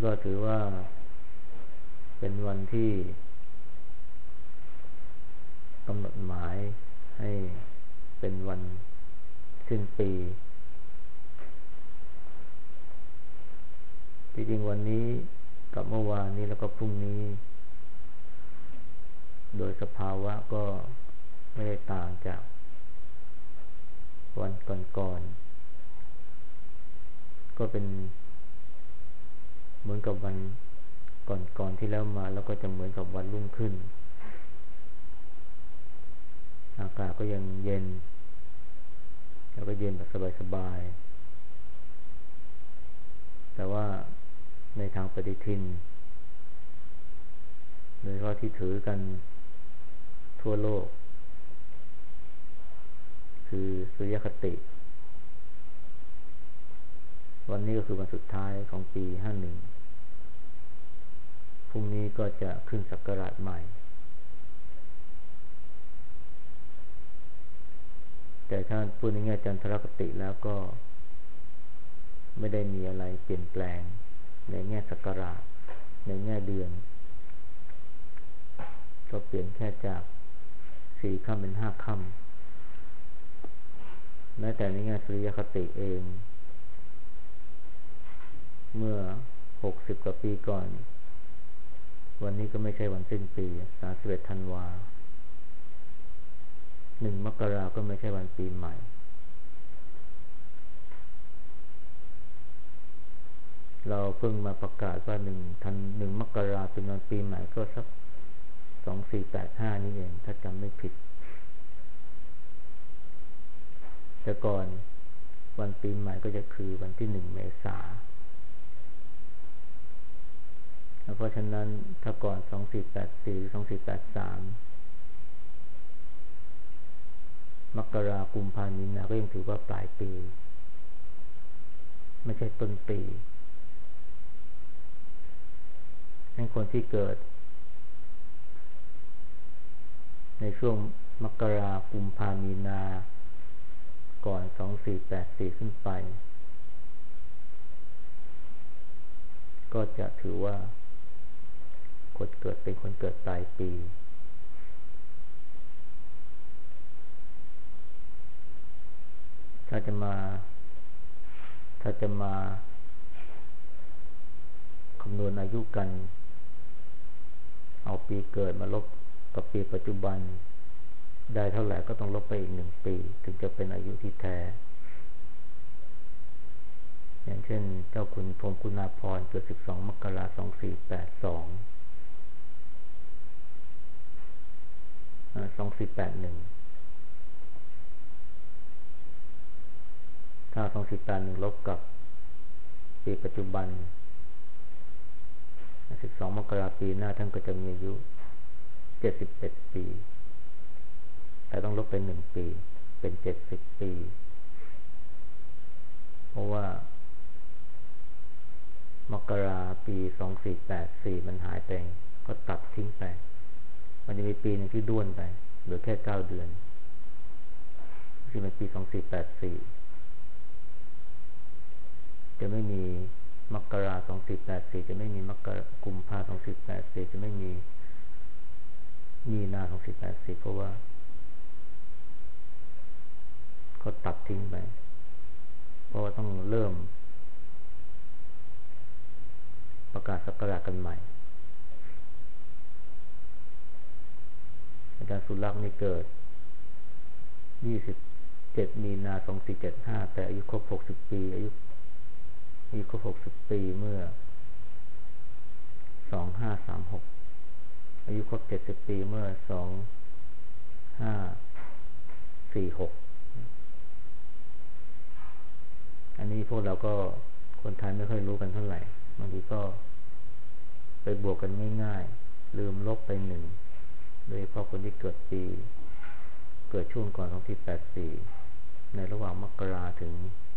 ก็ถือว่าเป็นวันที่กำหนดหมายให้เป็นวันสิ้นปีจริงๆวันนี้กับเมื่อวานนี้แล้วก็พรุ่งนี้โดยสภาวะก็ไม่ได้ต่างจากวันก่อนๆก็เป็นเหมือนกับวันก่อนที่แล้วมาแล้วก็จะเหมือนกับวันรุ่งขึ้นอากาศก็ยังเย็นแล้วก็เย็นแบบสบายๆแต่ว่าในทางปฏิทินโดยเฉพาะที่ถือกันทั่วโลกคือสุริยคติวันนี้ก็คือวันสุดท้ายของปี51พรุ่งนี้ก็จะขึ้นศักราชใหม่แต่ถ้าพูดในแง่จันทรคติแล้วก็ไม่ได้มีอะไรเปลี่ยนแปลงในแง่ศักราชในแง่เดือนก็เปลี่ยนแค่จาก4 ค่ำเป็น5 ค่ำแม้แต่ในแง่สุริยคติเองเมื่อ60 กว่าปีก่อนวันนี้ก็ไม่ใช่วันสิ้นปี31 ธันวา1 มกราก็ไม่ใช่วันปีใหม่เราเพิ่งมาประกาศว่า1 มกราเป็นวันปีใหม่ก็สัก2485นี่เองถ้าจำไม่ผิดแต่ก่อนวันปีใหม่ก็จะคือวันที่1 เมษายนเพราะฉะนั้นถ้าก่อน2484 2483มกราคมกุมภาพันธ์มีนาก็ยังถือว่าปลายปีไม่ใช่ต้นปีให้คนที่เกิดในช่วงมกราคมกุมภาพันธ์มีนาก่อน2484ขึ้นไปก็จะถือว่าคนเกิดเป็นคนเกิดปลายปีถ้าจะมาคำนวณอายุกันเอาปีเกิดมาลบกับปีปัจจุบันได้เท่าไหร่ก็ต้องลบไปอีก1 ปีถึงจะเป็นอายุที่แท้อย่างเช่นเจ้าคุณพรหมคุณาภรณ์เกิด12 มกราคม 2482 2481ถ้า2481ลบกับปีปัจจุบัน12 มกราคมปีหน้าท่านก็จะมีอายุ71 ปีแต่ต้องลบไป1 ปีเป็น70 ปีเพราะว่ามกราปี2484มันหายไปก็ตัดทิ้งไปมันจะมีปีนึงที่ด้วนไปเหลือแค่9 เดือนที่เป็นปี2484จะไม่มีมกราคม2484จะไม่มีมกรากุมภาพันธ์2484จะไม่มีมีนาคม2484เพราะว่าเขาตัดทิ้งไปเพราะว่าต้องเริ่มประกาศศักราชกันใหม่อาจารย์สุรักษ์นี่เกิด27 มีนาคม 2475แต่อายุครบ60 ปีอายุครบ60 ปีเมื่อ2536อายุครบ70 ปีเมื่อ2546อันนี้พวกเราก็คนไทยไม่ค่อยรู้กันเท่าไหร่บางทีก็ไปบวกกันง่ายๆลืมลบไป1โดยเฉพาะคนที่เกิดช่วงก่อน2484ในระหว่างมกราถึง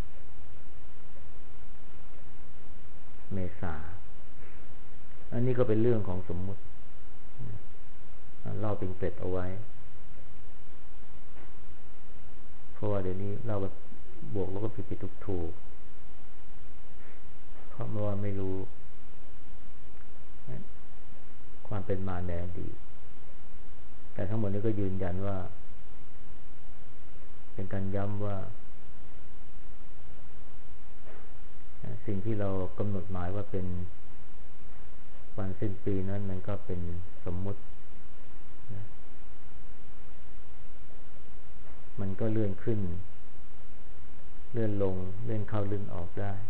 เมษาอันนี้ก็เป็นเรื่องของสมมุติเล่าเป็นเกร็ดเอาไว้เพราะว่าเดี๋ยวนี้เราแบบบวกแล้วก็ผิดถูกเพราะว่าไม่รู้ความเป็นมาในอดีตแต่ทั้งหมดนี้ก็ยืนยันว่าเป็นการย้ำว่าสิ่งที่เรากำหนดหมายว่าเป็นวันสิ้นปีนั้นมันก็เป็นสมมุตินะมันก็เลื่อนขึ้นเลื่อนลงเลื่อนเข้าเลื่อนออกได้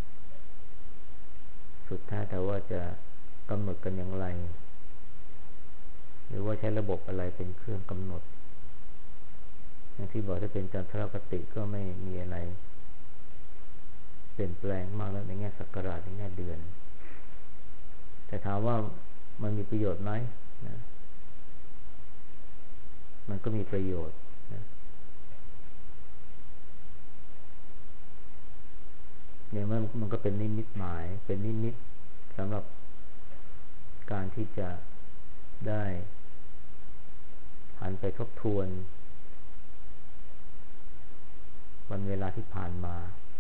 สุดท้ายแต่ว่าจะกำหนดกันอย่างไรหรือว่าใช้ระบบอะไรเป็นเครื่องกำหนดอย่างที่บอกถ้าเป็นจันทรคติก็ไม่มีอะไรเปลี่ยนแปลงมากแล้วในแง่ศักราชในแง่เดือนแต่ถามว่ามันมีประโยชน์ไหมนะมันก็มีประโยชน์นะเนี่ยมันก็เป็นนิมิตหมายเป็นนิมิตสำหรับการที่จะได้หันไปทบทวนวันเวลาที่ผ่านมา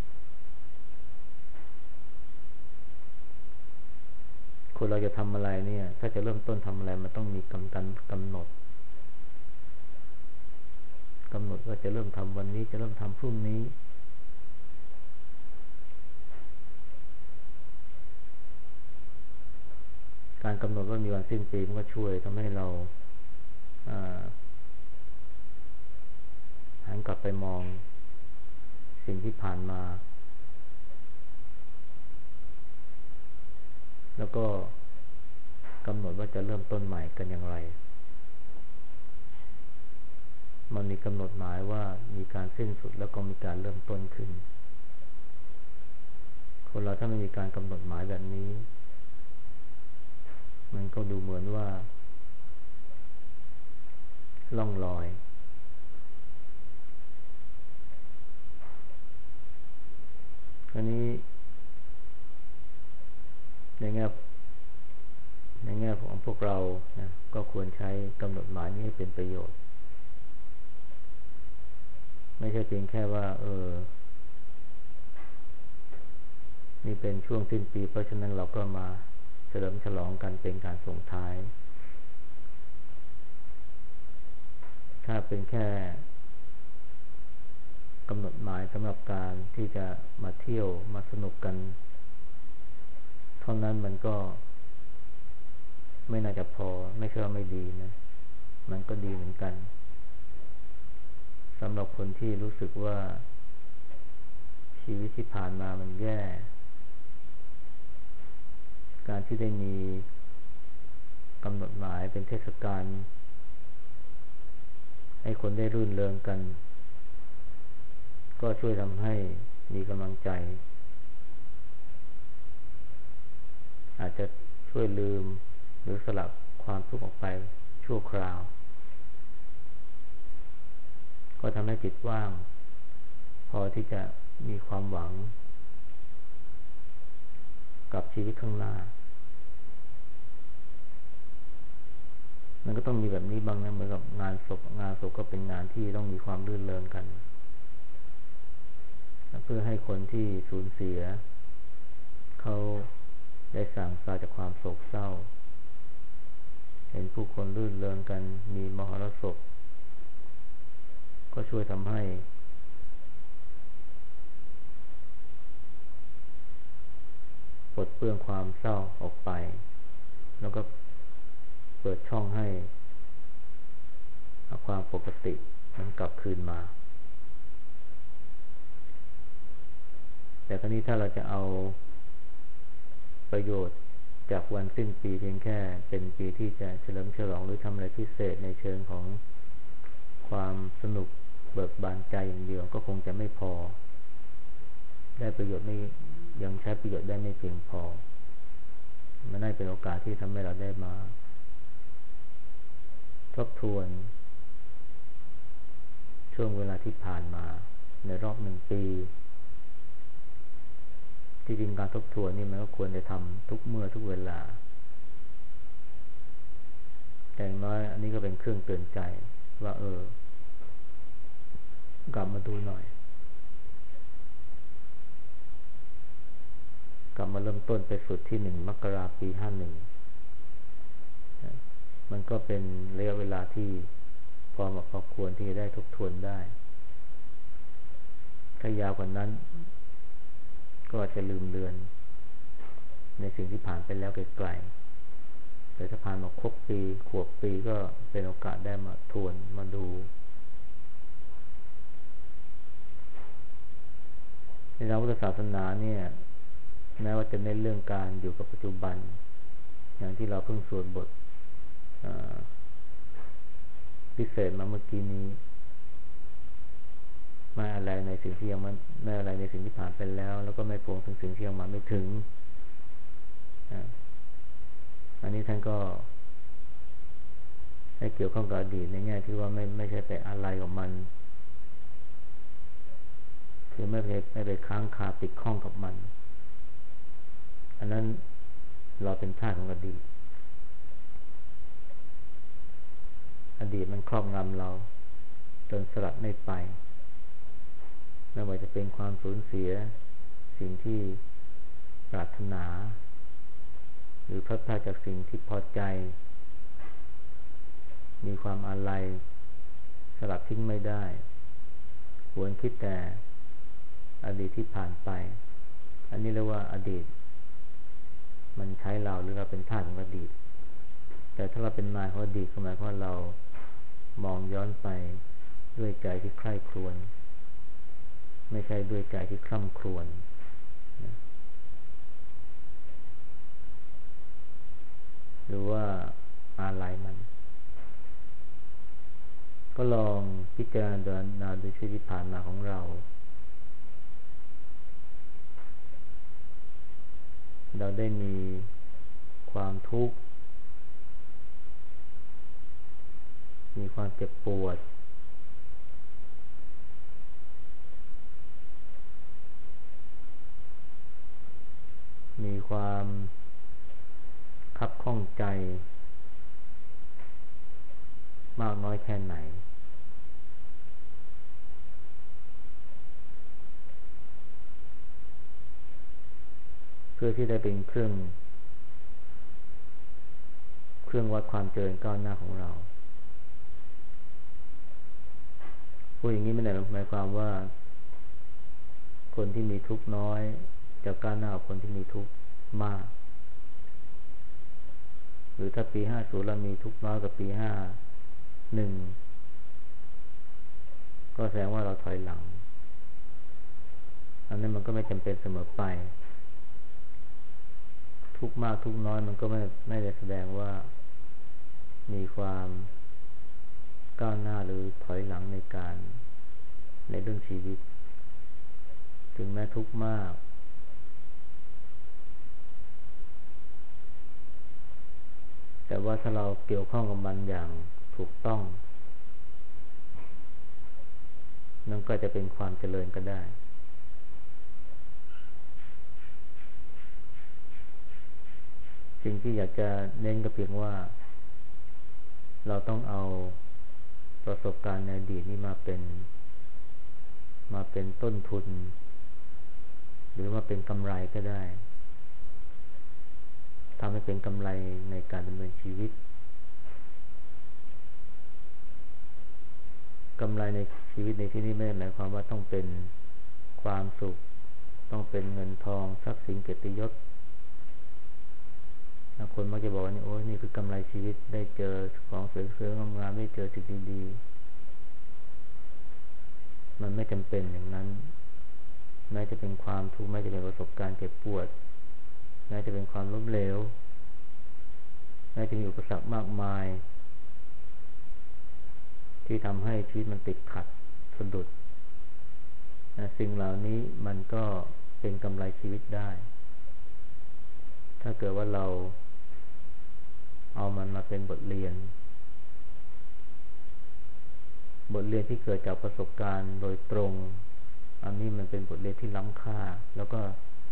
คนเราจะทำอะไรเนี่ยถ้าจะเริ่มต้นทำอะไรมันต้องมีกำหนดว่าจะเริ่มทำวันนี้จะเริ่มทำพรุ่งนี้การกำหนดว่ามีวันสิ้นปีมันก็ช่วยทำให้เราหันกลับไปมองสิ่งที่ผ่านมาแล้วก็กำหนดว่าจะเริ่มต้นใหม่กันอย่างไรมันมีกำหนดหมายว่ามีการสิ้นสุดแล้วก็มีการเริ่มต้นขึ้นคนเราถ้าไม่มีการกำหนดหมายแบบนี้มันก็ดูเหมือนว่าล่องลอยอันนี้ในแง่ของพวกเรานะก็ควรใช้กำหนดหมายนี้ให้เป็นประโยชน์ไม่ใช่เพียงแค่ว่านี่เป็นช่วงสิ้นปีเพราะฉะนั้นเราก็มาเฉลิมฉลองกันเป็นการส่งท้ายถ้าเป็นแค่กำหนดหมายสำหรับการที่จะมาเที่ยวมาสนุกกันเท่านั้นมันก็ไม่น่าจะพอไม่ใช่ว่าไม่ดีนะมันก็ดีเหมือนกันสำหรับคนที่รู้สึกว่าชีวิตที่ผ่านมามันแย่การที่ได้มีกำหนดหมายเป็นเทศกาลให้คนได้รื่นเริงกันก็ช่วยทำให้มีกำลังใจอาจจะช่วยลืมหรือสลับความทุกข์ออกไปชั่วคราวก็ทำให้จิตว่างพอที่จะมีความหวังกับชีวิตข้างหน้ามันก็ต้องมีแบบนี้บ้างนะเหมือนกับงานศพก็เป็นงานที่ต้องมีความรื่นเริงกันเพื่อให้คนที่สูญเสียเขาได้สั่งคลายจากความโศกเศร้าเห็นผู้คนรื่นเริงกันมีมหรสพก็ช่วยทำให้ปลดเปลื้องความเศร้าออกไปแล้วก็เปิดช่องให้ความปกติมันกลับคืนมาแต่คราวนี้ถ้าเราจะเอาประโยชน์จากวันสิ้นปีเพียงแค่เป็นปีที่จะเฉลิมฉลองหรือทำอะไรพิเศษในเชิงของความสนุกเบิกบานใจอย่างเดียวก็คงจะไม่พอได้ประโยชน์ไม่ยังใช้ประโยชน์ได้ไม่เพียงพอมันได้เป็นโอกาสที่ทำให้เราได้มาทบทวนช่วงเวลาที่ผ่านมาในรอบ1 ปีที่จริงการทบทวนนี่มันก็ควรจะทำทุกเมื่อทุกเวลาแต่อย่างน้อยอันนี้ก็เป็นเครื่องเตือนใจว่ากลับมาดูหน่อยกลับมาเริ่มต้นไปฝึกที่1 มกราคมปี 51 มันก็เป็นระยะเวลาที่พอเหมาะพอควรที่จะได้ทบทวนได้ถ้ายาวกว่านั้นก็อาจจะลืมเลือนในสิ่งที่ผ่านไปแล้วไกลๆแต่ถ้าผ่านมาครบปีขวบปีก็เป็นโอกาสได้มาทวนมาดูในทางพุทธศาสนาเนี่ยแม้ว่าจะเน้นเรื่องการอยู่กับปัจจุบันอย่างที่เราเพิ่งสวดบทพิเศษมาเมื่อกี้นี้ไม่อะไรในสิ่งที่ยังไม่อะไรในสิ่งที่ผ่านไปแล้วแล้วก็ไม่ปวงถึงสิ่งที่ยังมาไม่ถึงอันนี้ท่านก็ให้เกี่ยวข้องกับอดีตในแง่ที่ว่าไม่ใช่ไปอะไรกับมันคือไม่ไปค้างคาติดข้องกับมันอันนั้นเราเป็นทาสของอดีตมันครอบงำเราจนสลัดไม่ไปไม่ว่าจะเป็นความสูญเสียสิ่งที่ปรารถนาหรือพลาดพลาดจากสิ่งที่พอใจมีความอาลัยสลัดทิ้งไม่ได้หวนคิดแต่อดีตที่ผ่านไปอันนี้เรียกว่าอดีตมันใช้เราหรือเราเป็นทาสของอดีตแต่ถ้าเราเป็นนายของอดีตก็หมายความว่าเรามองย้อนไปด้วยใจที่ใคร่ครวญไม่ใช่ด้วยใจที่คร่ำครวญหรือว่าอะไรมันก็ลองพิจารณาดูชีวิตที่ผ่านมาของเราได้มีความทุกข์มีความเจ็บปวดมีความคับข้องใจมากน้อยแค่ไหนเพื่อที่ได้เป็นเครื่องวัดความเจริญก้าวหน้าของเราพูดอย่างนี้ไม่ได้หมายความว่าคนที่มีทุกข์น้อยจะก้าวหน้ากว่าคนที่มีทุกข์มากหรือถ้าปี50เรามีทุกข์น้อยกว่าปี51ก็แสดงว่าเราถอยหลังอันนั้นมันก็ไม่จำเป็นเสมอไปทุกข์มากทุกข์น้อยมันก็ไม่ได้แสดงว่ามีความก้าวหน้าหรือถอยหลังในเรื่องชีวิตถึงแม้ทุกข์มากแต่ว่าถ้าเราเกี่ยวข้องกับมันอย่างถูกต้องนั่นก็จะเป็นความเจริญก็ได้สิ่งที่อยากจะเน้นก็เพียงว่าเราต้องเอาประสบการณ์ในอดีตนี้มาเป็นต้นทุนหรือว่าเป็นกำไรก็ได้ทำให้เป็นกำไรในการดำเนินชีวิตกำไรในชีวิตในที่นี้ไม่ได้หมายความว่าต้องเป็นความสุขต้องเป็นเงินทองทรัพย์สินเกียรติยศคนมักจะบอกว่าโอ้ยนี่คือกำไรชีวิตได้เจอของสวยๆงามๆได้เจอสิ่งดีๆมันไม่จำเป็นอย่างนั้นแม้จะเป็นความทุกข์แม้จะเป็นประสบการณ์เจ็บปวดแม้จะเป็นความล้มเหลวแม้จะมีอุปสรรคมากมายที่ทำให้ชีวิตมันติดขัดสะดุดสิ่งเหล่านี้มันก็เป็นกำไรชีวิตได้ถ้าเกิดว่าเราเอามันมาเป็นบทเรียนที่เกิดจากประสบการณ์โดยตรงอันนี้มันเป็นบทเรียนที่ล้ำค่าแล้วก็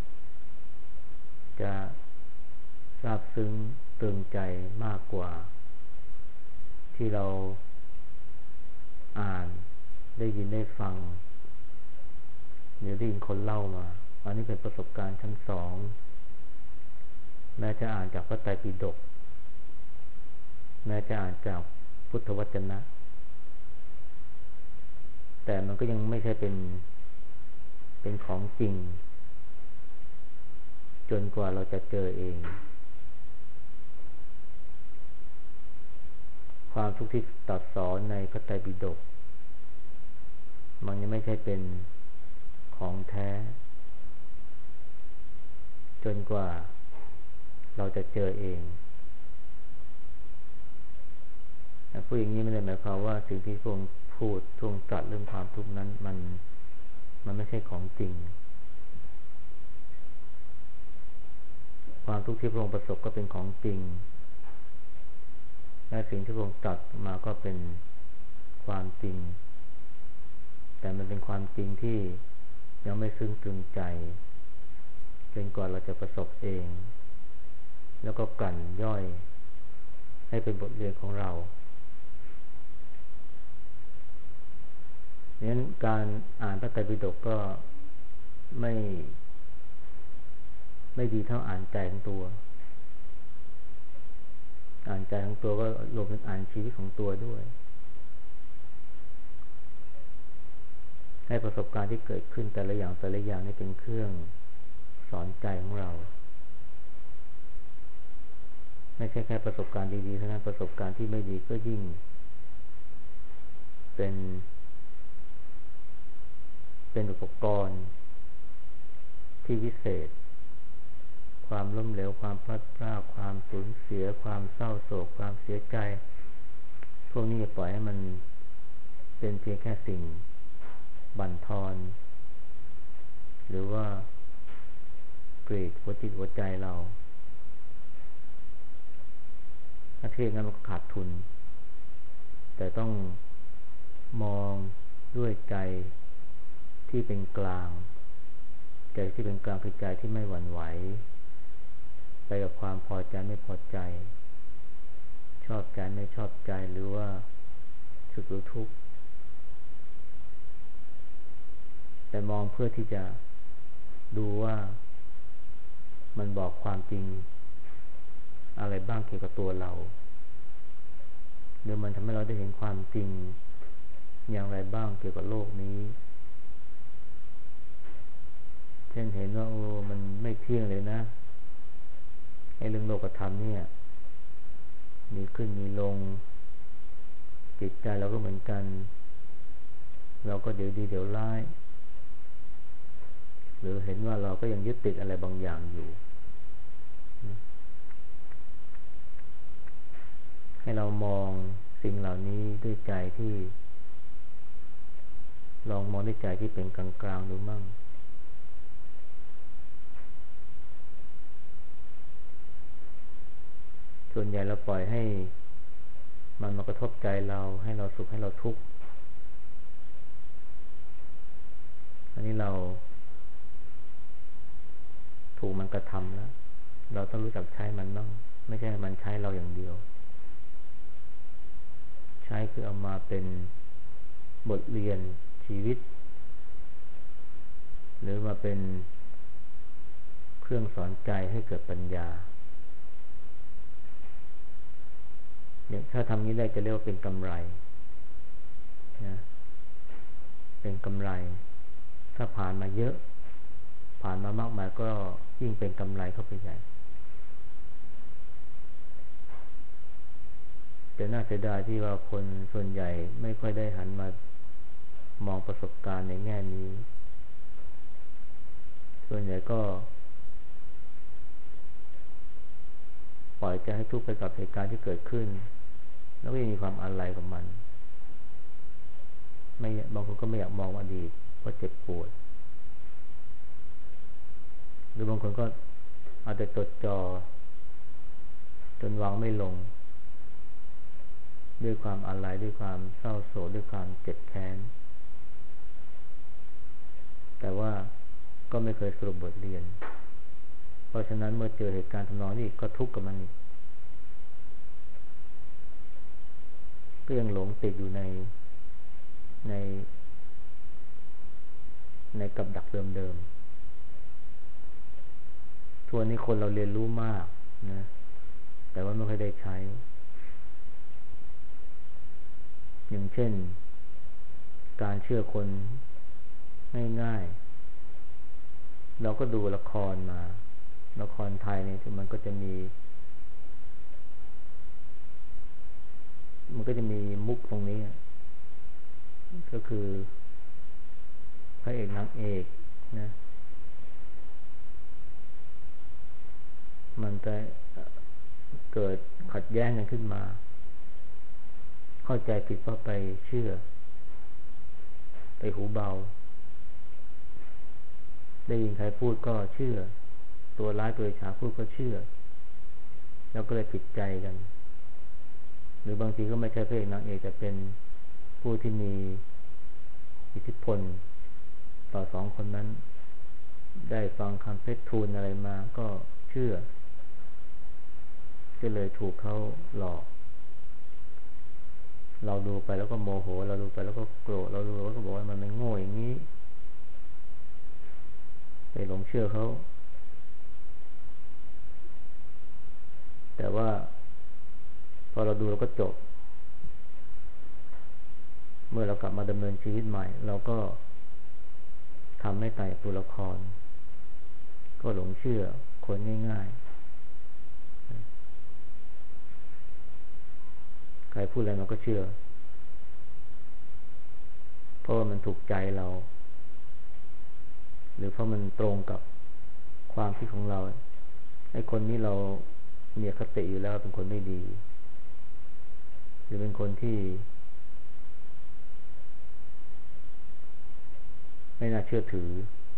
จะซาบซึ้งเตือนใจมากกว่าที่เราอ่านได้ยินได้ฟังหรือได้ยินคนเล่ามาอันนี้เป็นประสบการณ์ชั้น2แม้จะอ่านจากพระไตรปิฎกแม้จะอ่านจากพุทธวจนะแต่มันก็ยังไม่ใช่เป็นของจริงจนกว่าเราจะเจอเองความทุกข์ที่ตรัสสอนในพระไตรปิฎกมันยังไม่ใช่เป็นของแท้จนกว่าเราจะเจอเองพูดอย่างนี้ไม่ได้หมายความว่าสิ่งที่พระองค์พูดทรงตรัสเรื่องความทุกข์นั้นมันไม่ใช่ของจริงความทุกข์ที่พระองค์ประสบก็เป็นของจริงและสิ่งที่พระองค์ตรัสมาก็เป็นความจริงแต่มันเป็นความจริงที่ยังไม่ซึ้งตรึงใจจนกว่าเราจะประสบเองแล้วก็กลั่นย่อยให้เป็นบทเรียนของเราดังนั้นการอ่านพระไตรปิฎกก็ไม่ดีเท่าอ่านใจของตัวอ่านใจของตัวก็รวมถึงอ่านชีวิตของตัวด้วยให้ประสบการณ์ที่เกิดขึ้นแต่ละอย่างนี่เป็นเครื่องสอนใจของเราไม่ใช่แค่ประสบการณ์ดีๆเท่านั้นประสบการณ์ที่ไม่ดีก็ยิ่งเป็นอุปกรณ์ที่วิเศษความล้มเหลวความพลัดพรากความสูญเสียความเศร้าโศกความเสียใจพวกนี้อย่าปล่อยให้มันเป็นเพียงแค่สิ่งบั่นทอนหรือว่ากรีดหัวจิตหัวใจเราถ้าเทียบงั้นมันขาดทุนแต่ต้องมองด้วยใจที่เป็นกลางใจที่เป็นกลางคือใจที่ไม่หวั่นไหวไปกับความพอใจไม่พอใจชอบใจไม่ชอบใจหรือว่าสุขหรือทุกข์แต่มองเพื่อที่จะดูว่ามันบอกความจริงอะไรบ้างเกี่ยวกับตัวเราหรือมันทำให้เราได้เห็นความจริงอย่างไรบ้างเกี่ยวกับโลกนี้เช่นเห็นว่ามันไม่เที่ยงเลยนะไอ้เรื่องโลกธรรมเนี่ยมีขึ้นมีลงจิตใจเราก็เหมือนกันเราก็เดี๋ยวดีเดี๋ยวร้ายหรือเห็นว่าเราก็ยังยึดติดอะไรบางอย่างอยู่ให้เรามองสิ่งเหล่านี้ด้วยใจที่ลองมองด้วยใจที่เป็นกลางๆดูมั่งส่วนใหญ่เราปล่อยให้มันมากระทบใจเราให้เราสุขให้เราทุกข์อันนี้เราถูกมันกระทำแล้วเราต้องรู้จักใช้มันบ้างไม่ใช่มันใช้เราอย่างเดียวใช้คือเอามาเป็นบทเรียนชีวิตหรือมาเป็นเครื่องสอนใจให้เกิดปัญญาเนี่ยถ้าทำนี้ได้จะเรียกว่าเป็นกำไรนะเป็นกำไรถ้าผ่านมาเยอะผ่านมามากมายก็ยิ่งเป็นกำไรเข้าไปใหญ่แต่น่าเสียดายที่ว่าคนส่วนใหญ่ไม่ค่อยได้หันมามองประสบการณ์ในแง่นี้ส่วนใหญ่ก็ปล่อยใจให้ทุกข์ไปกับเหตุการณ์ที่เกิดขึ้นแล้วก็ยังมีความอาลัยกับมันไม่บางคนก็ไม่อยากมองอดีตเพราะเจ็บปวดหรือบางคนก็เอาแต่จดจ่อจนวางไม่ลงด้วยความอาลัยด้วยความเศร้าโศกด้วยความเจ็บแค้นแต่ว่าก็ไม่เคยสรุปบทเรียนเพราะฉะนั้นเมื่อเจอเหตุการณ์ทำนองนี้ก็ทุกข์กับมันอีกก็ยังหลงติดอยู่ในกับดักเดิมๆทัวนี้คนเราเรียนรู้มากนะแต่ว่าไม่เคยได้ใช้อย่างเช่นการเชื่อคนง่ายๆเราก็ดูละครมาละครไทยเนี่ยมันก็จะมีมุกตรงนี้ก็คือพระเอกนางเอกนะมันจะเกิดขัดแย้งกันขึ้นมาเข้าใจผิดว่าไปเชื่อไปหูเบาได้ยินใครพูดก็เชื่อตัวร้ายตัวฉาพูดก็เชื่อแล้วก็เลยผิดใจกันหรือบางทีก็ไม่ใช่พระเอกนางเอกแต่เป็นผู้ที่มีอิทธิพลต่อสองคนนั้นได้ฟังคำเพชรทูลอะไรมาก็เชื่อก็เลยถูกเขาหลอกเราดูไปแล้วก็โมโหเราดูไปแล้วก็โกรธเราดูแล้วก็บอกว่ามันโง่อย่างนี้ไปหลงเชื่อเขาแต่ว่าพอเราดูเราก็จบเมื่อเรากลับมาดำเนินชีวิตใหม่เราก็ทำให้ตายตัวละครก็หลงเชื่อคนง่ายๆใครพูดอะไรเราก็เชื่อเพราะว่ามันถูกใจเราหรือเพราะมันตรงกับความคิดของเราไอ้คนนี้เรามีอคติอยู่แล้วเป็นคนไม่ดีหรือเป็นคนที่ไม่น่าเชื่อถือ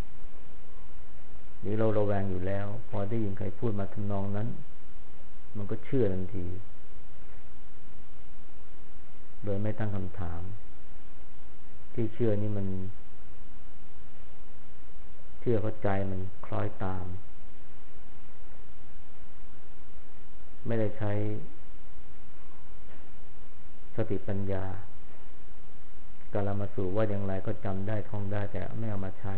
หรือเราระแวงอยู่แล้วพอได้ยินใครพูดมาทำนองนั้นมันก็เชื่อทันทีโดยไม่ตั้งคำถามที่เชื่อนี่มันเชื่อเพราะใจมันคล้อยตามไม่ได้ใช้สติปัญญากาลมาสู่ว่าอย่างไรก็จำได้ท่องได้แต่ไม่เอามาใช้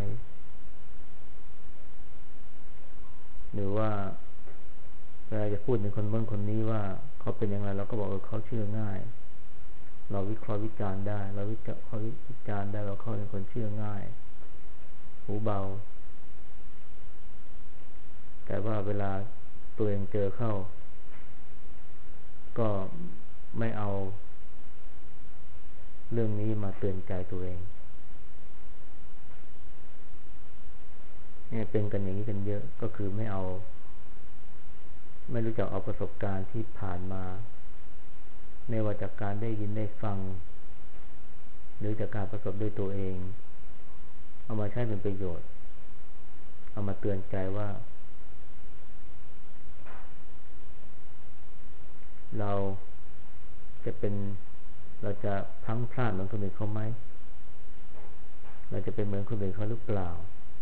หรือว่าเวลาจะพูดถึงคนนู้นคนนี้ว่าเขาเป็นอย่างไรเราก็บอกเขาเชื่อง่ายเราวิเคราะห์วิจารณ์ได้เราวิจารณ์ได้เราเขาเป็นคนเชื่อง่ายหูเบาแต่ว่าเวลาตัวเองเจอเข้าก็ไม่เอาเรื่องนี้มาเตือนใจตัวเองเนี่ยเป็นกันอย่างนี้กันเยอะก็คือไม่รู้จักเอาประสบการณ์ที่ผ่านมาไม่ว่าจากการได้ยินได้ฟังหรือจากการประสบด้วยตัวเองเอามาใช้เป็นประโยชน์เอามาเตือนใจว่าเราจะพลั้งพลาดเหมือนคนอื่นเขาไหมเราจะเป็นเหมือนคนอื่นเขาหรือเปล่า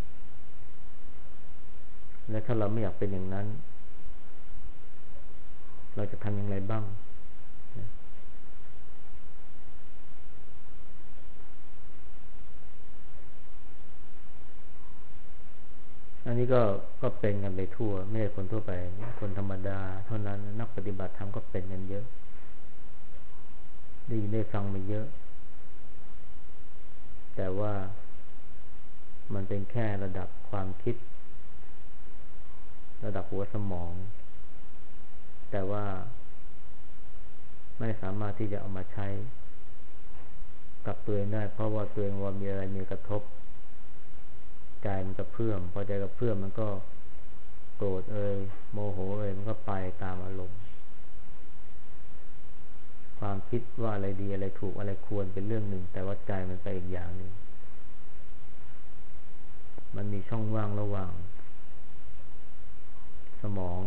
และถ้าเราไม่อยากเป็นอย่างนั้นเราจะทำอย่างไรบ้างอันนี้ก็เป็นกันไปทั่วไม่ใช่คนทั่วไปคนธรรมดาเท่านั้นนักปฏิบัติธรรมก็เป็นกันเยอะได้ฟังมาเยอะแต่ว่ามันเป็นแค่ระดับความคิดระดับหัวสมองแต่ว่าไม่สามารถที่จะเอามาใช้กับตัวเองได้เพราะว่าตัวเองว่ามีอะไรมีกระทบใจมันกระเพื่อมพอใจกระเพื่อมมันก็โกรธโมโหมันก็ไปตามอารมณ์ความคิดว่าอะไรดีอะไรถูกอะไรควรเป็นเรื่องหนึ่งแต่ว่าใจมันไปอีกอย่างหนึ่งมันมีช่องว่างระหว่างสมอง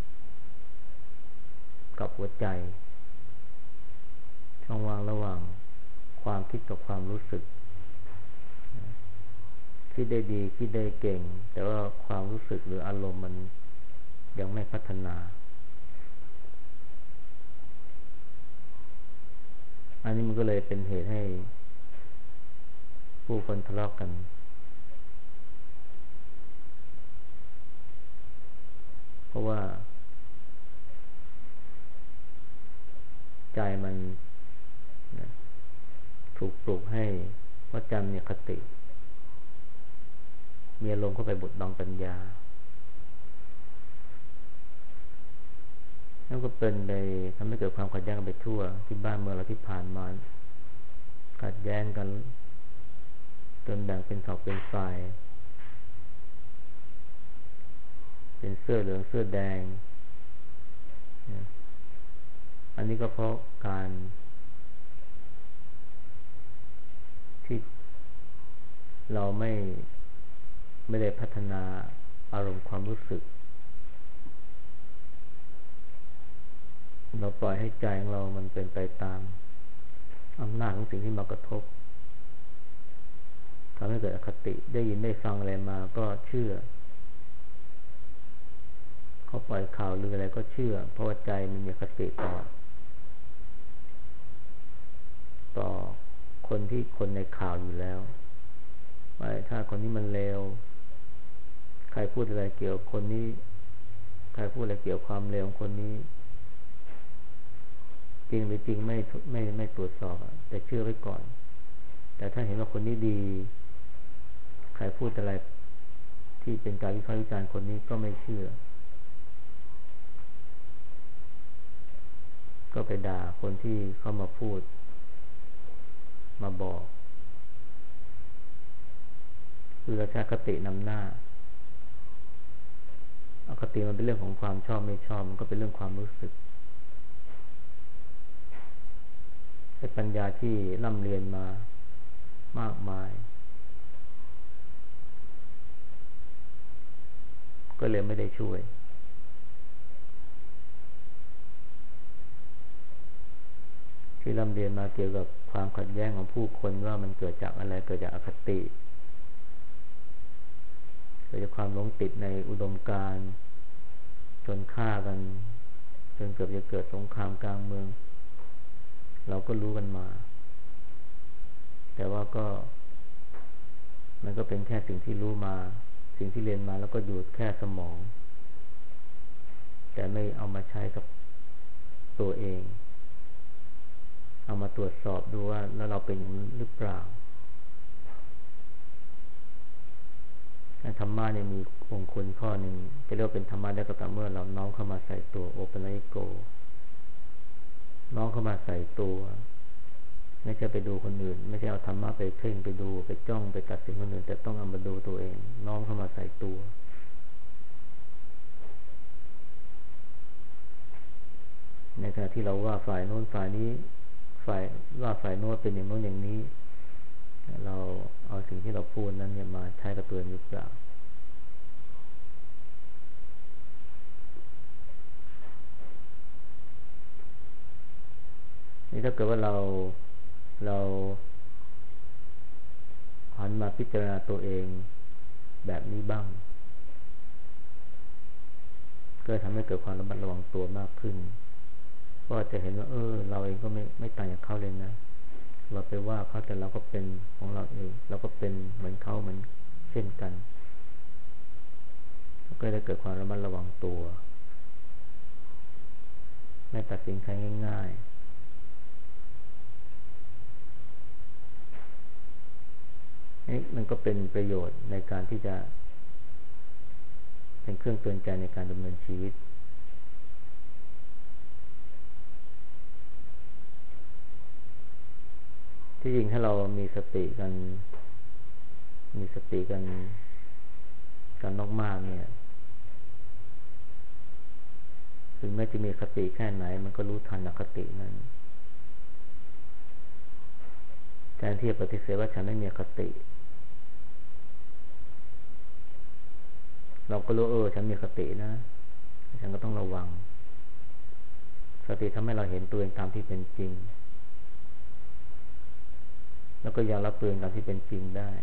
กับหัวใจช่องว่างระหว่างความคิดกับความรู้สึกคิดได้ดีคิดได้เก่งแต่ว่าความรู้สึกหรืออารมณ์มันยังไม่พัฒนาอันนี้มันก็เลยเป็นเหตุให้ผู้คนทะเลาะกันเพราะว่าใจมันใจมีอคติมีอารมณ์เข้าไปบดบังปัญญาแล้วก็เป็นไปทำให้เกิดความขัดแย้งกันไปทั่วที่บ้านเมืองเราที่ผ่านมาขัดแย้งกันจนแบ่งเป็นฝักเป็นฝ่ายเป็นเสื้อเหลืองเสื้อแดงอันนี้ก็เพราะการที่เราไม่ได้พัฒนาอารมณ์ความรู้สึกเราปล่อยให้ใจของเรามันเป็นไปตามอำนาจของสิ่งที่มากระทบทำให้เกิดอคติได้ยินได้ฟังอะไรมาก็เชื่อเขาปล่อยข่าวลืออะไรก็เชื่อเพราะว่าใจมันมีอคติต่อคนในข่าวอยู่แล้วว่าถ้าคนนี้มันเลวใครพูดอะไรเกี่ยวคนนี้ใครพูดอะไรเกี่ยวความเลวของคนนี้จริงหรือจริงไม่ตรวจสอบแต่เชื่อไว้ก่อนแต่ถ้าเห็นว่าคนนี้ดีใครพูดอะไรที่เป็นการวิพากษ์วิจารณ์คนนี้ก็ไม่เชื่อก็ไปด่าคนที่เข้ามาพูดมาบอกคือเราใช้คตินำหน้าอคติมันเป็นเรื่องของความชอบไม่ชอบมันก็เป็นเรื่องความรู้สึกไอ้ปัญญาที่ร่ำเรียนมามากมายก็เลยไม่ได้ช่วยที่ร่ำเรียนมาเกี่ยวกับความขัดแย้งของผู้คนว่ามันเกิดจากอะไรเกิดจากอคติเกิดจากความหลงติดในอุดมการณ์จนฆ่ากันจนเกือบจะเกิดสงครามกลางเมืองเราก็รู้กันมาแต่ว่าก็มันก็เป็นแค่สิ่งที่รู้มาสิ่งที่เรียนมาแล้วก็อยู่แค่สมองแต่ไม่เอามาใช้กับตัวเองเอามาตรวจสอบดูว่าแล้วเราเป็นหรือเปล่าธรรมะเนี่ยมีองค์คุณข้อหนึ่งจะเรียกว่าเป็นธรรมะได้ก็ต่อเมื่อเราน้อมเข้ามาใส่ตัวโอปัญญิโกน้องเข้ามาใส่ตัวไม่ใช่ไปดูคนอื่นไม่ใช่เอาธรรมะไปเพ่งไปดูไปจ้องไปตัดสินคนอื่นแต่ต้องเอามาดูตัวเองน้องเข้ามาใส่ตัวในขณะที่เราว่าฝ่ายโน้นฝ่ายนี้ว่าฝ่ายโน้นเป็นอย่างโน้นอย่างนี้เราเอาสิ่งที่เราพูดนั้นเนี่ยมาใช้กับตัวเองหรือเปล่านี่ถ้าเกิดว่าเราหันมาพิจารณาตัวเองแบบนี้บ้างก็ทำให้เกิดความระมัดระวังตัวมากขึ้นก็จะเห็นว่าเราเองก็ไม่ต่างจากเขาเลยนะเราไปว่าเขาแต่เราก็เป็นของเราเองเราก็เป็นเหมือนเขาเหมือนเช่นกันก็ได้เกิดความระมัดระวังตัวไม่ตัดสินใครง่ายๆนี่มันก็เป็นประโยชน์ในการที่จะเป็นเครื่องเตือนใจในการดำเนินชีวิตที่จริงถ้าเรามีสติกันมากๆเนี่ยถึงแม้จะมีคติแค่ไหนมันก็รู้ทันอคตินั้นแทนที่จะปฏิเสธว่าฉันไม่มีอคติเราก็รู้ฉันมีคตินะฉันก็ต้องระวังสติทำให้เราเห็นตัวเองตามที่เป็นจริงแล้วก็ยอมรับตัวเองตามที่เป็นจริงได้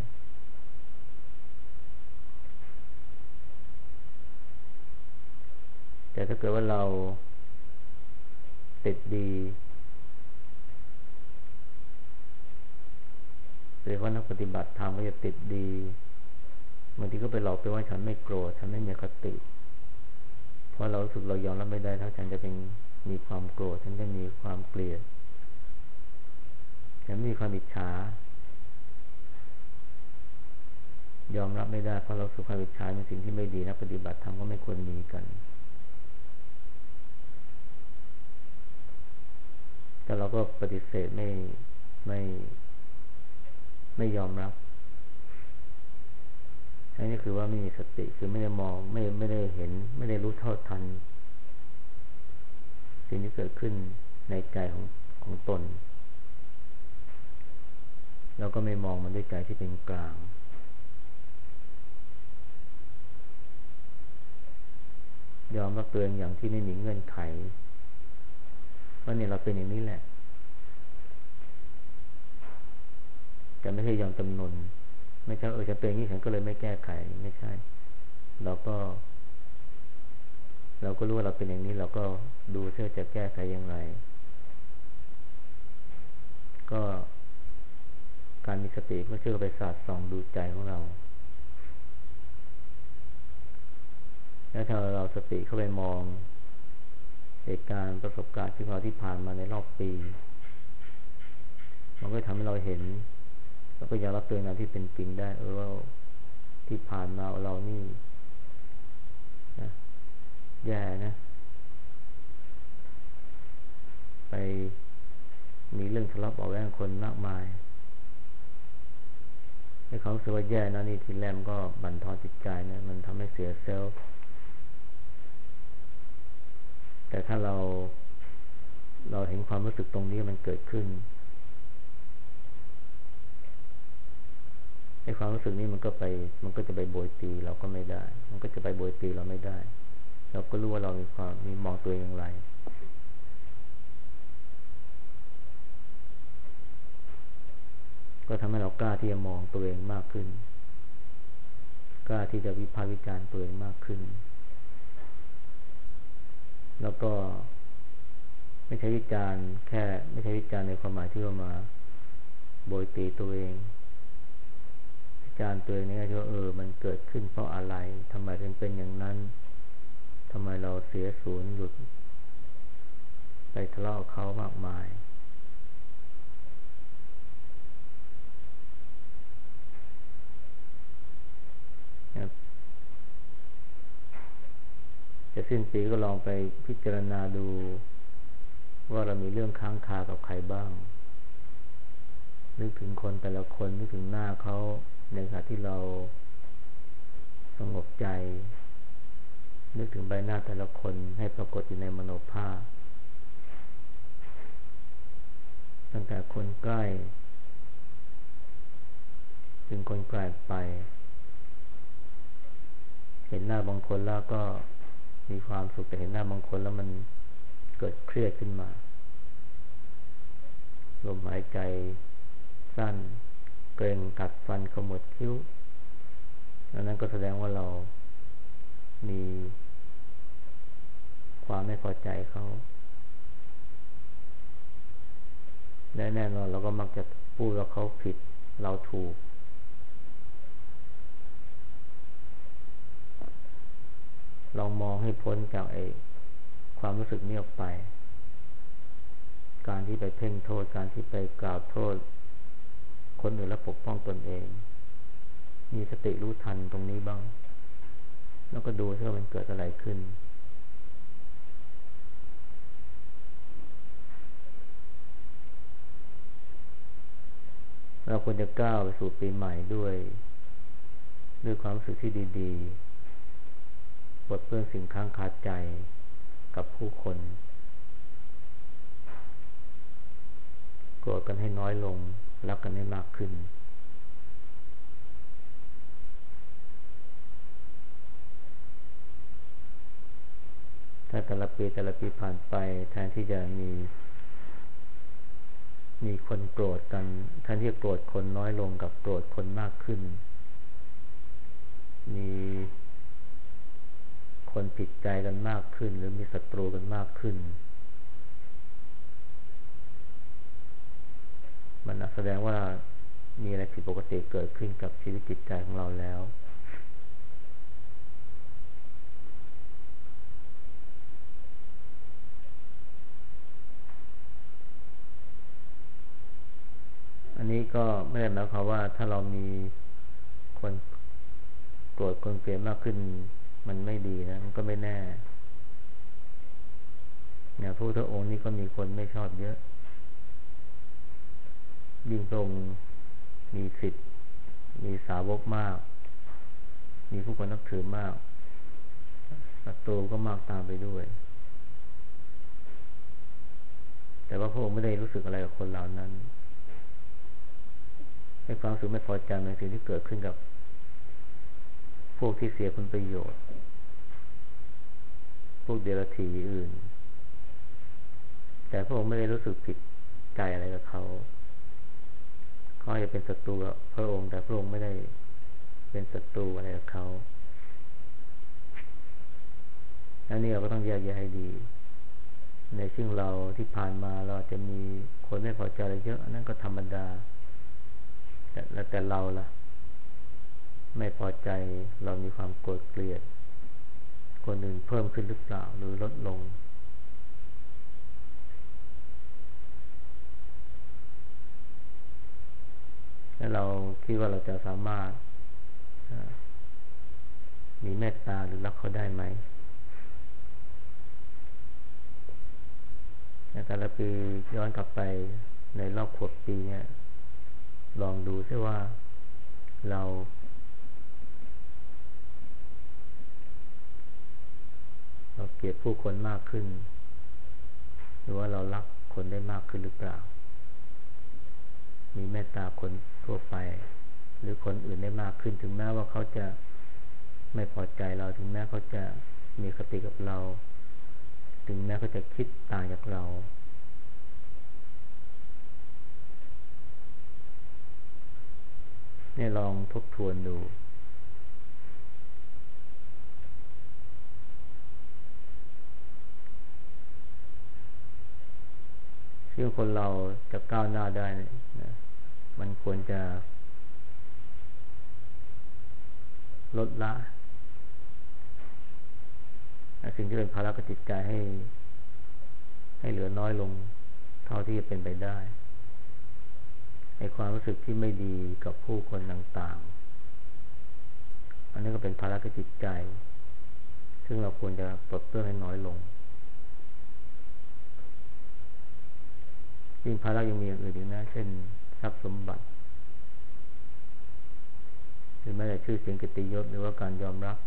แต่ถ้าเกิดว่าเราติดดีหรือว่านักปฏิบัติธรรมก็จะติดดีบางทีก็ไปหลอกไปว่าฉันไม่โกรธฉันไม่มีอคติเพราะเรารู้สึกเรายอมรับไม่ได้ถ้าฉันจะมีความโกรธฉันจะมีความเกลียดฉันมีความอิจฉายอมรับไม่ได้เพราะเราสุขวิชาเป็นสิ่งที่ไม่ดีนะปฏิบัติธรรมก็ไม่ควรมีกันแต่เราก็ปฏิเสธไม่ไม่ยอมรับอันนี้คือว่าไม่มีสติคือไม่ได้มองไม่ได้เห็นไม่ได้รู้เท่าทันสิ่งที่เกิดขึ้นในใจของตนแล้วก็ไม่มองมันด้วยใจที่เป็นกลางยอมรับตัวเองอย่างที่ไม่มีเงื่อนไขว่าเนี่ยเราเป็นอย่างนี้แหละแต่ไม่ใช่ยอมจำนนไม่ใช่จะเป็นอย่างนี้ฉันก็เลยไม่แก้ไขไม่ใช่เราก็รู้ว่าเราเป็นอย่างนี้เราก็ดูเพื่อจะแก้ไขอย่างไรก็การมีสติก็เชื่อไปสอดส่องดูใจของเราแล้วถ้าเราสติเข้าไปมองเหตุการณ์ประสบการณ์ที่เราที่ผ่านมาในรอบปีมันก็ทำให้เราเห็นแล้วก็ยอมรับตัวเองที่เป็นจริงได้ว่าที่ผ่านมาเรานี่นะแย่นะไปมีเรื่องทะเลาะเบาะแว้งคนมากมายให้เขารู้สึกว่าแย่นะนี่ทีแรกมันก็บั่นทอนจิตใจนะมันทำให้เสียเซลล์แต่ถ้าเราเห็นความรู้สึกตรงนี้มันเกิดขึ้นให้ความรู้สึกนี้มันก็จะไปโบยตีเราก็ไม่ได้มันก็จะไปโบยตีเราไม่ได้เราก็รู้ว่าเรามีมองตัวเองอย่างไรก็ทำให้เรากล้าที่จะมองตัวเองมากขึ้นกล้าที่จะวิพากษ์วิจารณ์ตัวเองมากขึ้นแล้วก็ไม่ใช่วิจารณ์ไม่ใช่วิจารณ์ในความหมายที่ว่ามาโบยตีตัวเองวิจารณ์ตัวเองนี่ก็คือว่ามันเกิดขึ้นเพราะอะไรทำไมถึงเป็นอย่างนั้นทำไมเราเสียศูนย์หลุดไปทะเลาะกับเขามากมายจะสิ้นปีก็ลองไปพิจารณาดูว่าเรามีเรื่องค้างคากับใครบ้างนึกถึงคนแต่ละคนนึกถึงหน้าเขาในขณะที่เราสงบใจนึกถึงใบหน้าแต่ละคนให้ปรากฏอยู่ในมโนภาพตั้งแต่คนใกล้ถึงคนไกลไปเห็นหน้าบางคนแล้วก็มีความสุขแต่เห็นหน้าบางคนแล้วมันเกิดเครียดขึ้นมาลมหายใจสั้นเกร็งกัดฟันขมวดคิ้วนั้นก็แสดงว่าเรามีความไม่พอใจเขาและแน่นอนเราก็มักจะพูดว่าเขาผิดเราถูกลองมองให้พ้นจากความรู้สึกนี้ออกไปการที่ไปเพ่งโทษการที่ไปกล่าวโทษคนอื่นและปกป้องตนเองมีสติรู้ทันตรงนี้บ้างแล้วก็ดูว่ามันเกิดอะไรขึ้นเราควรจะก้าวไปสู่ปีใหม่ด้วยความรู้สึกที่ดีๆปลดเปลื้องสิ่งค้างคาใจกับผู้คนโกรธกันให้น้อยลงรักกันให้มากขึ้นถ้าแต่ละปีผ่านไปแทนที่จะมีคนโกรธกันแทนที่จะโกรธคนน้อยลงกับโกรธคนมากขึ้นมีคนผิดใจกันมากขึ้นหรือมีศัตรูกันมากขึ้นมันแสดงว่ามีอะไรผิดปกติเกิดขึ้นกับชีวิตจิตใจของเราแล้วอันนี้ก็ไม่ได้หมายความว่าถ้าเรามีคนโกรธคนเกลียดมากขึ้นมันไม่ดีนะมันก็ไม่แน่เนี่ยพระพุทธองค์นี่ก็มีคนไม่ชอบเยอะยิ่งพระองค์มีศิษย์มีสาวกมากมีผู้คนนับถือมากศัตรูก็มากตามไปด้วยแต่ว่าพระองค์ไม่ได้รู้สึกอะไรกับคนเหล่านั้นให้ความรู้สึกไม่พอใจในสิ่งที่เกิดขึ้นกับพวกที่เสียผลประโยชน์พวกเดรัจฉีอื่นแต่พระองค์ไม่ได้รู้สึกผิดใจอะไรกับเขาเขาจะเป็นศัตรูกับพระองค์แต่พระองค์ไม่ได้เป็นศัตรูอะไรกับเขาอันนี้เราก็ต้องแยกแยะให้ดีในซึ่งเราที่ผ่านมาเราจะมีคนไม่พอใจอะไรเยอะนั่นก็ธรรมดาแต่เราล่ะไม่พอใจเรามีความโกรธเกลียดคนอื่นเพิ่มขึ้นหรือเปล่าหรือลดลงแล้วเราคิดว่าเราจะสามารถมีเมตตาหรือรักเขาได้ไหมในแต่ละปีย้อนกลับไปในรอบขวบปีเนี่ยลองดูซิว่าเราเกลียดผู้คนมากขึ้นหรือว่าเรารักคนได้มากขึ้นหรือเปล่ามีเมตตาคนทั่วไปหรือคนอื่นได้มากขึ้นถึงแม้ว่าเขาจะไม่พอใจเราถึงแม้เขาจะมีคติกับเราถึงแม้เขาจะคิดต่างจากเราเนี่ยลองทบทวนดูซึ่งคนเราจะก้าวหน้าได้นะมันควรจะลดละสิ่งที่เป็นภาระกับจิตใจให้เหลือน้อยลงเท่าที่จะเป็นไปได้ในความรู้สึกที่ไม่ดีกับผู้คนต่างๆอันนี้ก็เป็นภาระกับจิตใจซึ่งเราควรจะปลดเปลื้องให้น้อยลงยิ่งภาระยังมีอย่างอื่นอีกนะเช่นทรัพย์สมบัติหรือแม้แต่ชื่อเสียงเกียรติยศหรือว่าการยอมรับ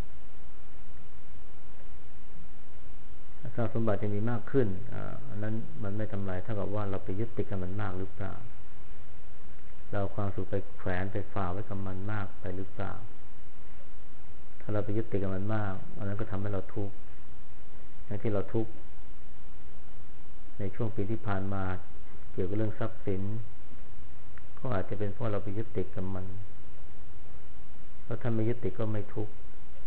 ทรัพย์สมบัติจะมีมากขึ้นอันนั้นมันไม่ทำลายเท่ากับว่าเราไปยึดติดกับมันมากหรือเปล่าเราความสุขไปแขวนไปฝากไว้กับมันมากไปหรือเปล่าถ้าเราไปยึดติดกับมันมากอันนั้นก็ทำให้เราทุกข์อย่างที่เราทุกข์ในช่วงปีที่ผ่านมาเกี่ยวกับเรื่องทรัพย์สินก็อาจจะเป็นเพราะเราไปยึดติดกับมันเพราะถ้าไม่ยึดติดก็ไม่ทุกข์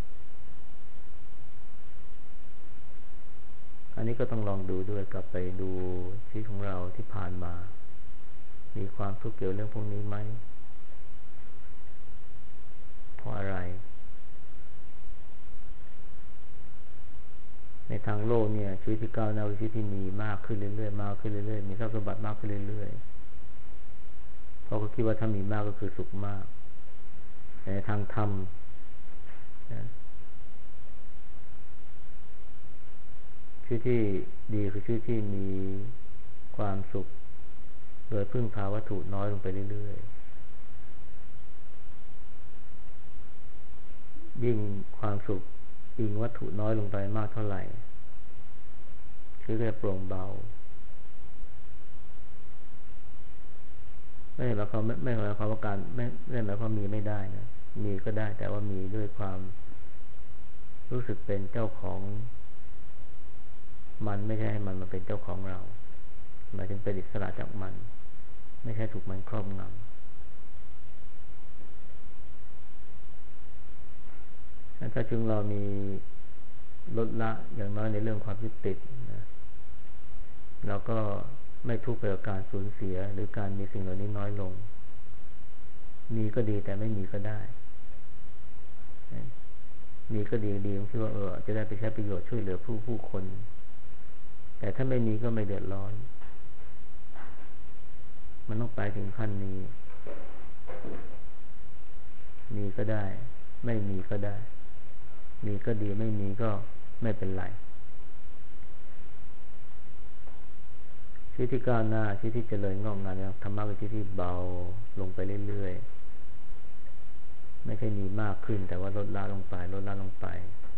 อันนี้ก็ต้องลองดูด้วยกลับไปดูชีวิตของเราที่ผ่านมามีความทุกข์เกี่ยวเรื่องพวกนี้ไหมเพราะอะไรในทางโลกเนี่ยชีวิตที่ก้าวหน้าชีวิตที่มีมากขึ้นเรื่อยๆมากขึ้นเรื่อยๆมีทรัพย์สมบัติมากขึ้นเรื่อยๆเพราะเขาคิดว่าถ้ามีมากก็คือสุขมากแต่ในทางธรรมชีวิตที่ดีคือชีวิตที่มีความสุขโดยพึ่งพาวัตถุน้อยลงไปเรื่อยๆยิ่งความสุขอิงวัตถุน้อยลงไปมากเท่าไหร่ชีวิตก็จะโปร่งเบาไม่หมายความว่าการไม่หมายความมีไม่ได้นะมีก็ได้แต่ว่ามีด้วยความรู้สึกเป็นเจ้าของมันไม่ใช่ให้มันมาเป็นเจ้าของเราหมายถึงเป็นอิสระจากมันไม่ใช่ถูกมันครอบงำถ้าจึงเรามีลดละอย่างน้อยในเรื่องความยึดติดนะเราก็ไม่ทุกข์กับการสูญเสียหรือการมีสิ่งเหล่านี้น้อยลงมีก็ดีแต่ไม่มีก็ได้มีก็ดีตรงที่ว่าจะได้ไปใช้ประโยชน์ช่วยเหลือผู้คนแต่ถ้าไม่มีก็ไม่เดือดร้อนมันต้องไปถึงขั้นนี้มีก็ได้ไม่มีก็ได้มีก็ดีไม่มีก็ไม่เป็นไรชีวิตที่ก้าวหน้าชีวิตที่เจริญงอกงามเนี่ยธรรมะเป็นชีวิตที่เบาลงไปเรื่อยๆไม่ใช่มีมากขึ้นแต่ว่าลดละลงไปลดละลงไป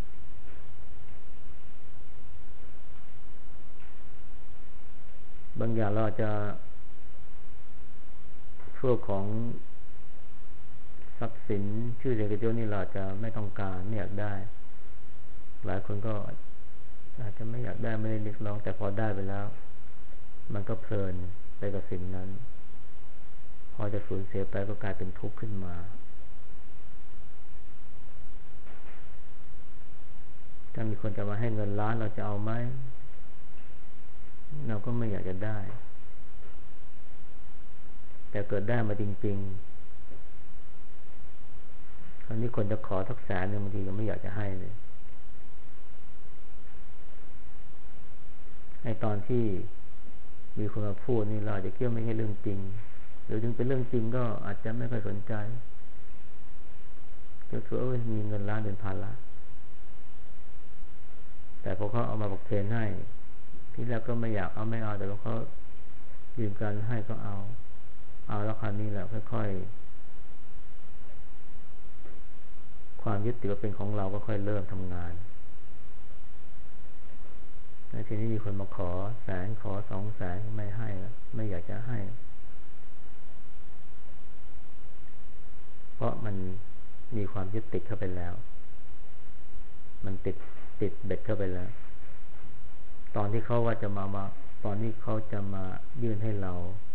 บางอย่างเราจะพวกของทรัพย์สินชื่อเสียงเกียรติยศนี่เราจะไม่ต้องการไม่อยากได้หลายคนก็อาจจะไม่อยากได้ไม่ได้เรียกร้องแต่พอได้ไปแล้วมันก็เพลินไปกับสิ่งนั้นพอจะสูญเสียไปก็กลายเป็นทุกข์ขึ้นมาถ้ามีคนจะมาให้เงินล้านเราจะเอาไหมเราก็ไม่อยากจะได้แต่เกิดได้มาจริงๆคราวนี้คนจะขอสักแสนนึงบางทีก็ไม่อยากจะให้เลยไอ้ตอนที่มีคนมาพูดนี่เราจะคิดว่าไม่ใช่เรื่องจริงหรือถึงเป็นเรื่องจริงก็อาจจะไม่ค่อยสนใจก็ถือว่ามีเงินล้านเป็นภาระแต่พอเขาเอามาบอกเทนให้ที่แรกก็ไม่อยากเอาไม่เอาแต่ว่าเขายืมกันให้ก็เอาแล้วคราวนี้แหละค่อยๆความยึดติดว่าเป็นของเราก็ค่อยเริ่มทำงานในทีนี้มีคนมาขอแสนขอ200,000ไม่ให้ไม่อยากจะให้เพราะมันมีความยึดติดเข้าไปแล้วมันติดเบ็ดเข้าไปแล้วตอนที่เขาว่าจะมาตอนที่เขาจะมายื่นให้เรา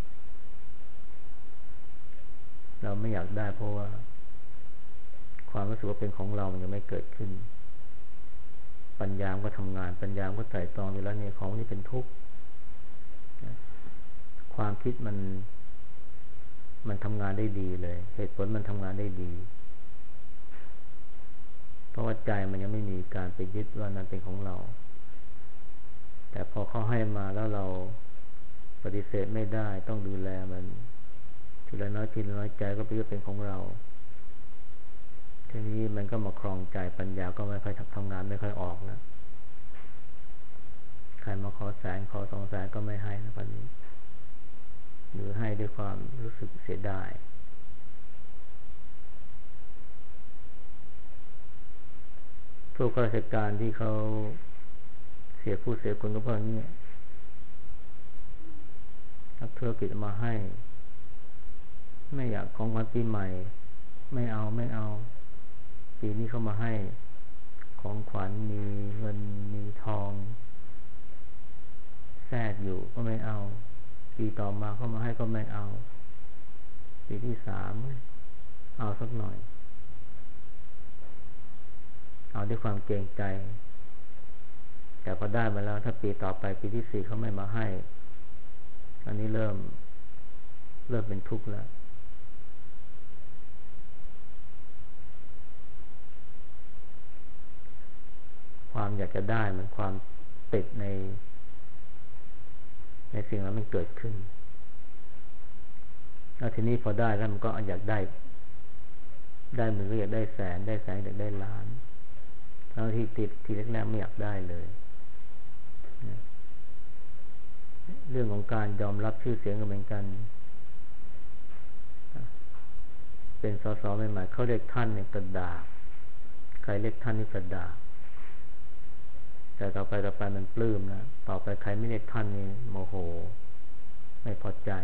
ไม่อยากได้เพราะว่าความรู้สึกว่าเป็นของเรามันยังไม่เกิดขึ้นปัญญาก็ทำงานปัญญาก็ไตร่ตรองอยู่แล้วเนี่ยของนี่เป็นทุกข์ความคิดมันทำงานได้ดีเลยเหตุผลมันทำงานได้ดีเพราะว่าใจมันยังไม่มีการไปยึดว่านั้นเป็นของเราแต่พอเขาให้มาแล้วเราปฏิเสธไม่ได้ต้องดูแลมันทีละน้อยทีละน้อยใจก็ไปยึดเป็นของเราทีนี้มันก็มาครองใจปัญญาก็ไม่ค่อยทำงานไม่ค่อยออกแล้วใครมาขอแสนขอ200,000ก็ไม่ให้แล้วตอนนี้หรือให้ด้วยความรู้สึกเสียดายผู้ข้าราชการที่เขาเสียผู้เสียคนก็เพราะนี้นักธุรกิจมาให้ไม่อยากของขวัญปีใหม่ไม่เอาปีนี้เขามาให้ของขวัญมีเงินมีทองแทรกอยู่ก็ไม่เอาปีต่อมาเขามาให้ก็ไม่เอาปีที่3เอาสักหน่อยเอาด้วยความเกรงใจแต่พอได้มาแล้วถ้าปีต่อไปปีที่4เขาไม่มาให้อันนี้เริ่มเป็นทุกข์แล้วความอยากจะได้มันความติดในสิ่งนั้นมันเกิดขึ้นแล้วทีนี้พอได้แล้วมันก็อยากได้มือก็อยากได้แสนอยากได้ล้านทั้งที่ติดทีแรกๆไม่อยากได้เลยเรื่องของการยอมรับชื่อเสียงก็เหมือนกันเป็นสสใหม่ๆเขาเรียกท่านเนี่ยกระดาษใครเรียกท่านนี่กระดาษแต่ต่อไปมันปลื้มนะต่อไปใครไม่เรียกท่านนี่โมโหไม่พอใจ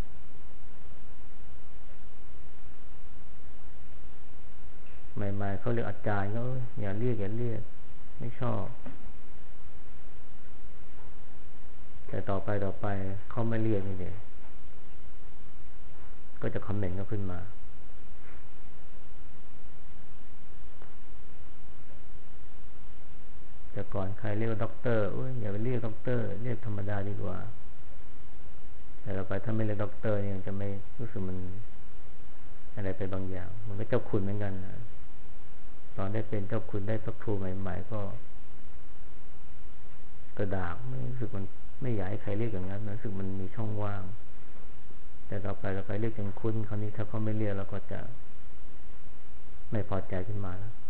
ใหม่ๆเขาเรียกอาจารย์ก็อย่าเรียกไม่ชอบแต่ต่อไปเขาไม่เรียกนี่เองก็จะคอมเมนต์ก็ขึ้นมาแต่ก่อนใครเรียกว่าด็อกเตอร์อย่าไปเรียกด็อกเตอร์เรียกธรรมดาดีกว่าแต่ต่อไปถ้าไม่เรียกด็อกเตอร์เนี่ยจะไม่รู้สึกมันอะไรไปบางอย่างมันก็เจ้าคุณเหมือนกันนะตอนได้เป็นเจ้าคุณได้พระครูใหม่ๆก็กระดากไม่รู้สึกมันไม่อยากให้ใครเรียกอย่างนั้นรู้สึกมันมีช่องว่างแต่ต่อไปเรียกจนคุ้นคราวนี้ถ้าเขาไม่เรียกเราก็จะไม่พอใจขึ้นมาแล้ว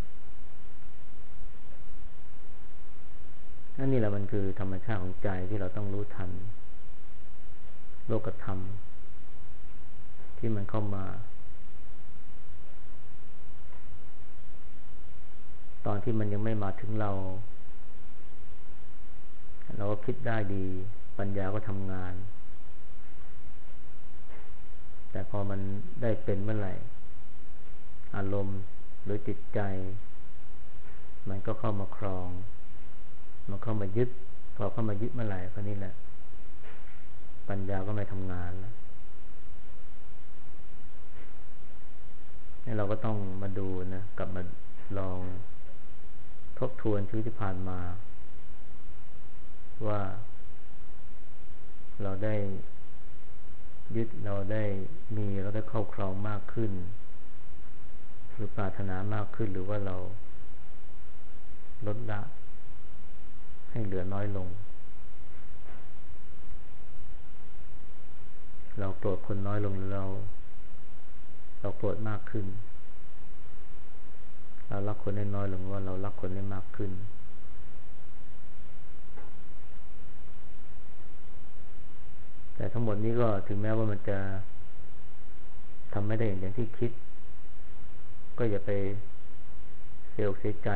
นั่นนี่แหละมันคือธรรมชาติของใจที่เราต้องรู้ทันโลกธรรมที่มันเข้ามาตอนที่มันยังไม่มาถึงเราก็คิดได้ดีปัญญาก็ทำงานแต่พอมันได้เป็นเมื่อไหร่อารมณ์หรือจิตใจมันก็เข้ามาครองมันเข้ามายึดพอเข้ามายึดเมื่อไหร่คราวนี้แหละปัญญาก็ไม่ทำงานแล้วนี่เราก็ต้องมาดูนะกลับมาลองทบทวนชีวิตที่ผ่านมาว่าเราได้ยึดเราได้มีเราได้ครอบครองมากขึ้นหรือปรารถนามากขึ้นหรือว่าเราลดละให้เหลือน้อยลงเราโกรธคนน้อยลงหรือเราโกรธมากขึ้นเรารักคนได้น้อยลงว่าเรารักคนได้มากขึ้นแต่ทั้งหมดนี้ก็ถึงแม้ว่ามันจะทำไม่ได้อย่างที่คิดก็อย่าไปเสียอกเสียใจ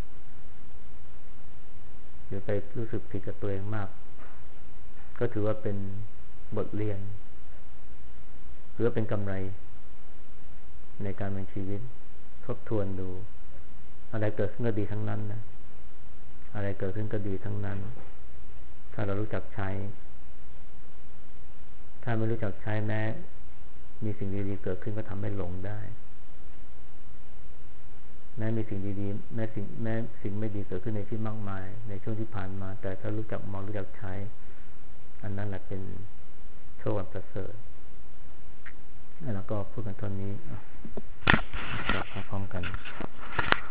หรือไปรู้สึกผิดกับตัวเองมากก็ถือว่าเป็นบทเรียนหรือเป็นกำไรในการเป็นชีวิตทบทวนดูอะไรเกิดขึ้นก็ดีทั้งนั้นนะอะไรเกิดขึ้นก็ดีทั้งนั้นถ้าเรารู้จักใช้ถ้าไม่รู้จักใช้แม้มีสิ่งดีๆเกิดขึ้นก็ทำให้หลงได้แม้มีสิ่งดีๆแม้สิ่งไม่ดีเกิดขึ้นในชีวิตมากมายในช่วงที่ผ่านมาแต่ถ้ารู้จักมองรู้จักใช้อันนั้นแหละเป็นโชคอันประเสริฐแล้วก็พูดกันเท่านี้พร้อมกัน